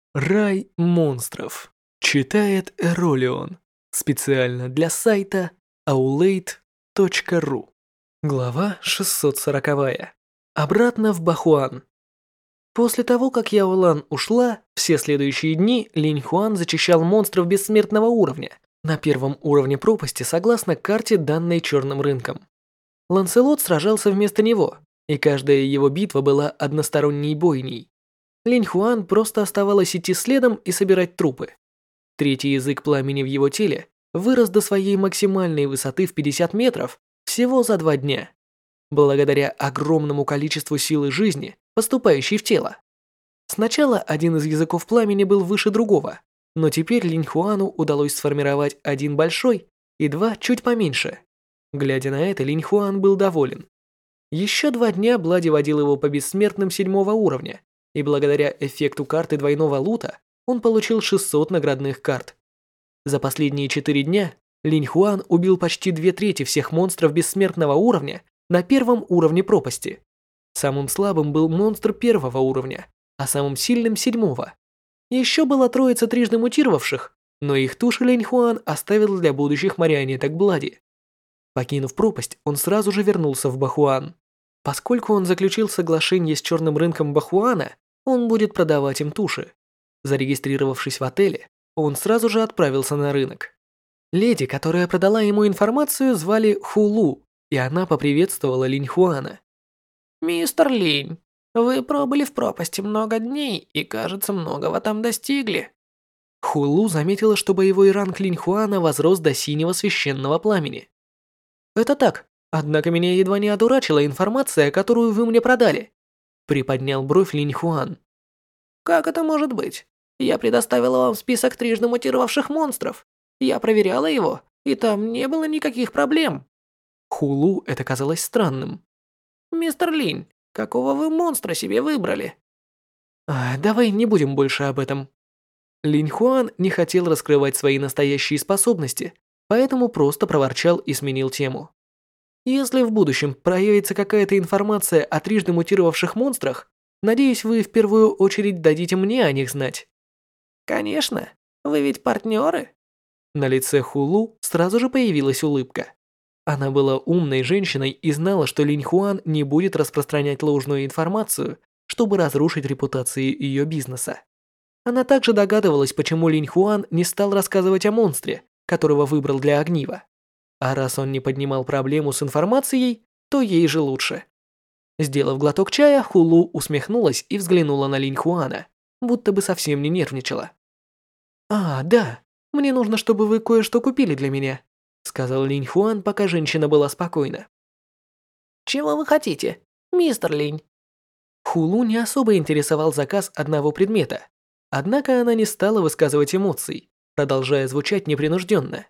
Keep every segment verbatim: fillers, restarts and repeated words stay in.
Рай монстров. Читает Эролион. Специально для сайта аулейт точка ру. Глава шестьсот сорок. Обратно в Бахуан. После того, как Яо Лан ушла, все следующие дни Линь Хуан зачищал монстров бессмертного уровня на первом уровне пропасти согласно карте, данной черным рынком. Ланселот сражался вместо него, и каждая его битва была односторонней бойней. Линь Хуан просто оставалось идти следом и собирать трупы. Третий язык пламени в его теле вырос до своей максимальной высоты в пятьдесят метров всего за два дня, благодаря огромному количеству силы жизни, поступающей в тело. Сначала один из языков пламени был выше другого, но теперь Линь Хуану удалось сформировать один большой и два чуть поменьше. Глядя на это, Линь Хуан был доволен. Еще два дня Блади водил его по бессмертным седьмого уровня, и благодаря эффекту карты двойного лута он получил шестьсот наградных карт. За последние четыре дня Линь Хуан убил почти две трети всех монстров бессмертного уровня на первом уровне пропасти. Самым слабым был монстр первого уровня, а самым сильным седьмого. Еще была троица трижды мутировавших, но их туши Линь Хуан оставил для будущих марионеток Блади. Покинув пропасть, он сразу же вернулся в Бахуан. Поскольку он заключил соглашение с черным рынком Бахуана, он будет продавать им туши. Зарегистрировавшись в отеле, он сразу же отправился на рынок. Леди, которая продала ему информацию, звали Хулу, и она поприветствовала Линь Хуана. «Мистер Линь, вы пробыли в пропасти много дней и, кажется, многого там достигли». Хулу заметила, что боевой ранг Линь Хуана возрос до синего священного пламени. «Это так, однако меня едва не одурачила информация, которую вы мне продали», приподнял бровь Линь Хуан. «Как это может быть? Я предоставила вам список трижды мутировавших монстров. Я проверяла его, и там не было никаких проблем». Хулу это казалось странным. «Мистер Линь, какого вы монстра себе выбрали?» А, давай не будем больше об этом. Линь Хуан не хотел раскрывать свои настоящие способности, поэтому просто проворчал и сменил тему. Если в будущем проявится какая-то информация о трижды мутировавших монстрах, надеюсь, вы в первую очередь дадите мне о них знать. Конечно, вы ведь партнеры. На лице Хулу сразу же появилась улыбка. Она была умной женщиной и знала, что Линь Хуан не будет распространять ложную информацию, чтобы разрушить репутацию ее бизнеса. Она также догадывалась, почему Линь Хуан не стал рассказывать о монстре, которого выбрал для огнива. А раз он не поднимал проблему с информацией, то ей же лучше. Сделав глоток чая, Хулу усмехнулась и взглянула на Линь Хуана, будто бы совсем не нервничала. «А, да, мне нужно, чтобы вы кое-что купили для меня», сказал Линь Хуан, пока женщина была спокойна. «Чего вы хотите, мистер Линь?» Хулу не особо интересовал заказ одного предмета, однако она не стала высказывать эмоций, продолжая звучать непринужденно.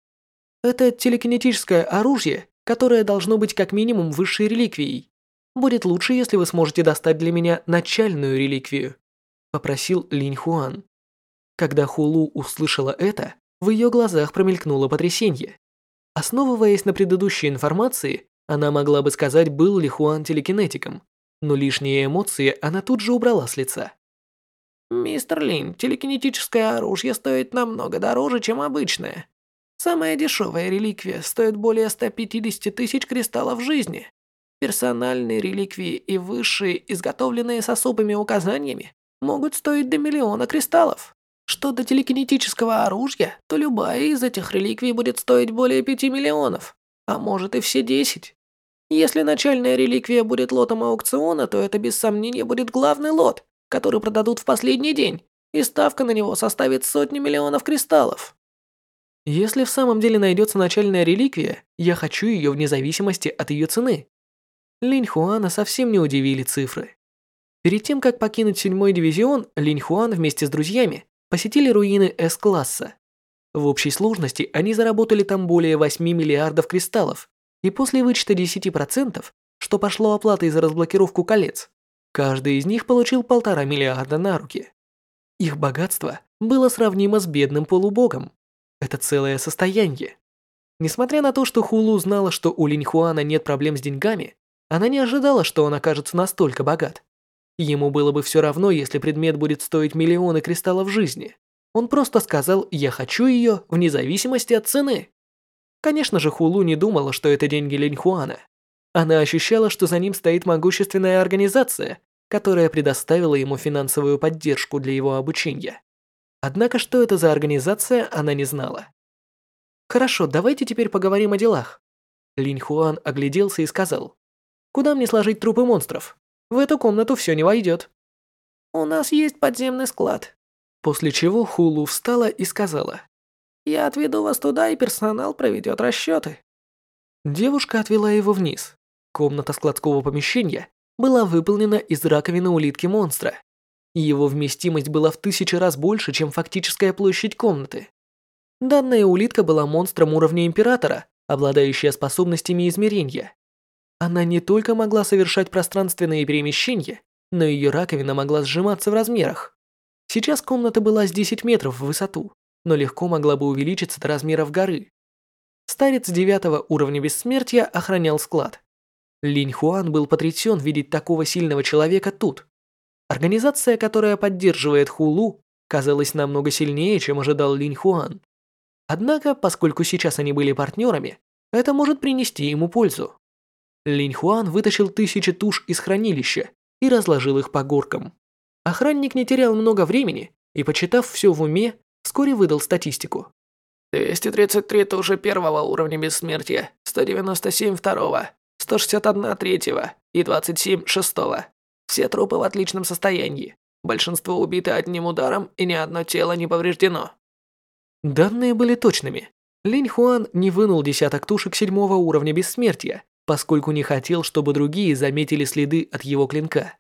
«Это телекинетическое оружие, которое должно быть как минимум высшей реликвией. Будет лучше, если вы сможете достать для меня начальную реликвию», попросил Линь Хуан. Когда Хулу услышала это, в ее глазах промелькнуло потрясение. Основываясь на предыдущей информации, она могла бы сказать, был ли Хуан телекинетиком, но лишние эмоции она тут же убрала с лица. «Мистер Линь, телекинетическое оружие стоит намного дороже, чем обычное. Самая дешевая реликвия стоит более ста пятидесяти тысяч кристаллов жизни. Персональные реликвии и высшие, изготовленные с особыми указаниями, могут стоить до миллиона кристаллов. Что до телекинетического оружия, то любая из этих реликвий будет стоить более пяти миллионов, а может и все десять. Если начальная реликвия будет лотом аукциона, то это без сомнения будет главный лот, который продадут в последний день, и ставка на него составит сотни миллионов кристаллов». «Если в самом деле найдется начальная реликвия, я хочу ее вне зависимости от ее цены». Линь Хуана совсем не удивили цифры. Перед тем, как покинуть седьмой дивизион, Линь Хуан вместе с друзьями посетили руины С-класса. В общей сложности они заработали там более восьми миллиардов кристаллов, и после вычета десяти процентов, что пошло оплатой за разблокировку колец, каждый из них получил полтора миллиарда на руки. Их богатство было сравнимо с бедным полубогом. Это целое состояние. Несмотря на то, что Хулу знала, что у Линь Хуана нет проблем с деньгами, она не ожидала, что он окажется настолько богат. Ему было бы все равно, если предмет будет стоить миллионы кристаллов жизни. Он просто сказал «я хочу ее» вне зависимости от цены. Конечно же, Хулу не думала, что это деньги Линьхуана. Она ощущала, что за ним стоит могущественная организация, которая предоставила ему финансовую поддержку для его обучения. Однако, что это за организация, она не знала. «Хорошо, давайте теперь поговорим о делах». Линьхуан огляделся и сказал, «Куда мне сложить трупы монстров? В эту комнату все не войдет». «У нас есть подземный склад». После чего Хулу встала и сказала, «Я отведу вас туда, и персонал проведет расчеты». Девушка отвела его вниз. Комната складского помещения была выполнена из раковины улитки монстра. Его вместимость была в тысячи раз больше, чем фактическая площадь комнаты. Данная улитка была монстром уровня Императора, обладающая способностями измерения. Она не только могла совершать пространственные перемещения, но ее раковина могла сжиматься в размерах. Сейчас комната была с десять метров в высоту, но легко могла бы увеличиться до размеров горы. Старец девятого уровня бессмертия охранял склад. Линьхуан был потрясен видеть такого сильного человека тут. Организация, которая поддерживает Хулу, казалась намного сильнее, чем ожидал Линьхуан. Однако, поскольку сейчас они были партнерами, это может принести ему пользу. Линьхуан вытащил тысячи туш из хранилища и разложил их по горкам. Охранник не терял много времени и, почитав все в уме, вскоре выдал статистику. двести тридцать три туши первого уровня бессмертия, сто девяносто семь второго, сто шестьдесят один третьего и двадцать семь шестого. Все трупы в отличном состоянии. Большинство убиты одним ударом, и ни одно тело не повреждено. Данные были точными. Линьхуан не вынул десяток тушек седьмого уровня бессмертия, поскольку не хотел, чтобы другие заметили следы от его клинка.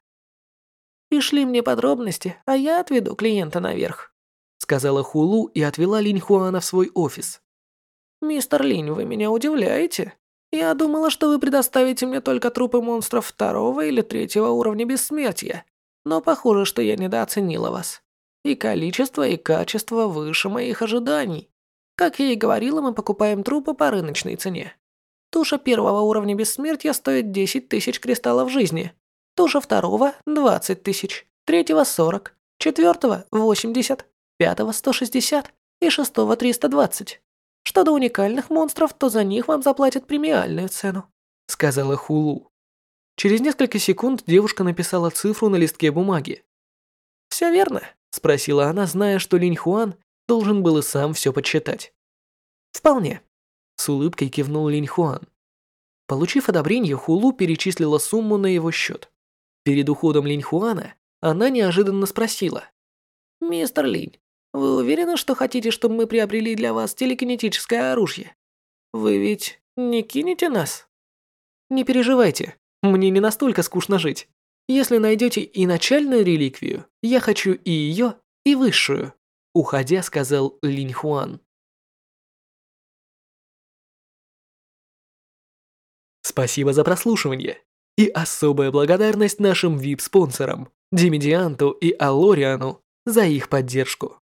«Пришли мне подробности, а я отведу клиента наверх», сказала Хулу и отвела Линьхуана в свой офис. «Мистер Линь, вы меня удивляете. Я думала, что вы предоставите мне только трупы монстров второго или третьего уровня бессмертия, но похоже, что я недооценила вас. И количество, и качество выше моих ожиданий. Как я и говорила, мы покупаем трупы по рыночной цене. Туша первого уровня бессмертия стоит десять тысяч кристаллов жизни, туша второго – двадцать тысяч, третьего – сорок, четвертого – восемьдесят, пятого – сто шестьдесят и шестого – триста двадцать. Что до уникальных монстров, то за них вам заплатят премиальную цену», – сказала Хулу. Через несколько секунд девушка написала цифру на листке бумаги. «Все верно?» – спросила она, зная, что Линьхуан должен был и сам все подсчитать. «Вполне», – с улыбкой кивнул Линьхуан. Получив одобрение, Хулу перечислила сумму на его счет. Перед уходом Линьхуана она неожиданно спросила. «Мистер Линь, вы уверены, что хотите, чтобы мы приобрели для вас телекинетическое оружие? Вы ведь не кинете нас?» «Не переживайте, мне не настолько скучно жить. Если найдете и начальную реликвию, я хочу и ее, и высшую», уходя, сказал Линьхуан. Спасибо за прослушивание. И особая благодарность нашим ви ай пи-спонсорам Димедианту и Алориану за их поддержку.